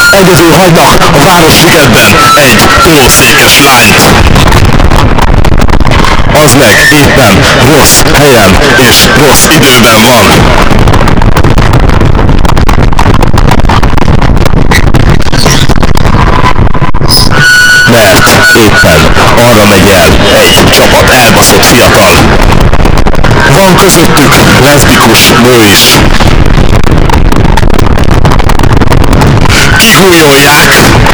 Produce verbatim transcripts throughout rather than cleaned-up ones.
Egyedül hagynak a Városligetben egy tolószékes lányt. Az meg éppen rossz helyen és rossz időben van. Mert éppen arra megy el egy csapat elbaszott fiatal. Van közöttük leszbikus nő is. Kigúnyolják,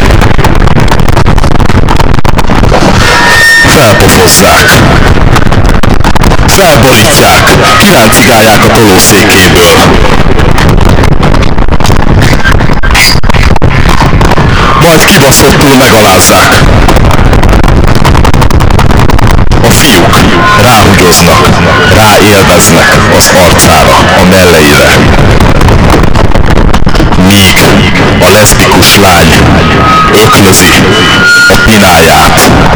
felpofozzák, felborítják, kiráncigálják a tolószékéből. Majd kibaszottul megalázzák. A fiúk ráhúgyoznak, ráélveznek az arcára, a melleire. Míg a leszbikus lány öklözi a pináját.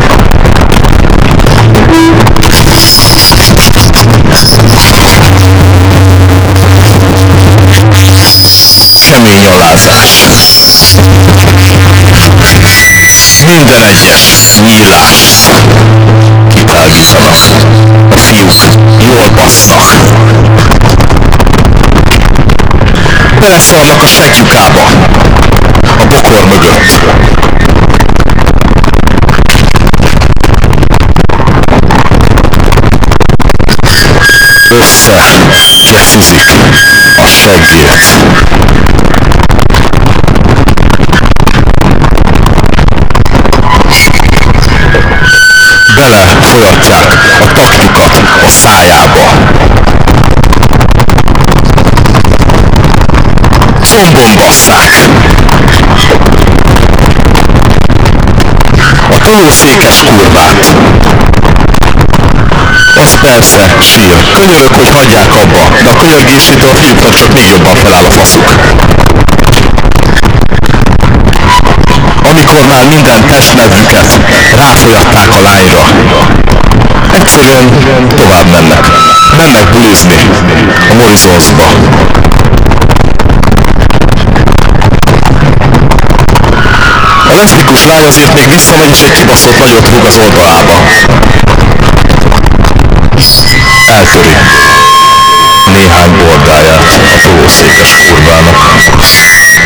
Kemény alázás. Minden egyes nyílást kitágítanak. A fiúk jól bassznak. Beleszalnak a segjukába, a bokor mögött. Össze geszizik a seggét. Belefolyatják a takjukat a szájába. Combon basszák. A tolószékes kurvát. Az persze sír. Könyörök, hogy hagyják abba, de a könyörgésétől a fiúknak csak még jobban feláll a faszuk. Amikor már minden testnedvüket ráfolyatták a lányra, egyszerűen tovább mennek. Mennek bulizni a Morrisonsba. A leszbikus lány azért még visszamegy és egy kibaszott nagyot rúg az oldalába. Eltöri néhány bordáját a tolószékes kurvának.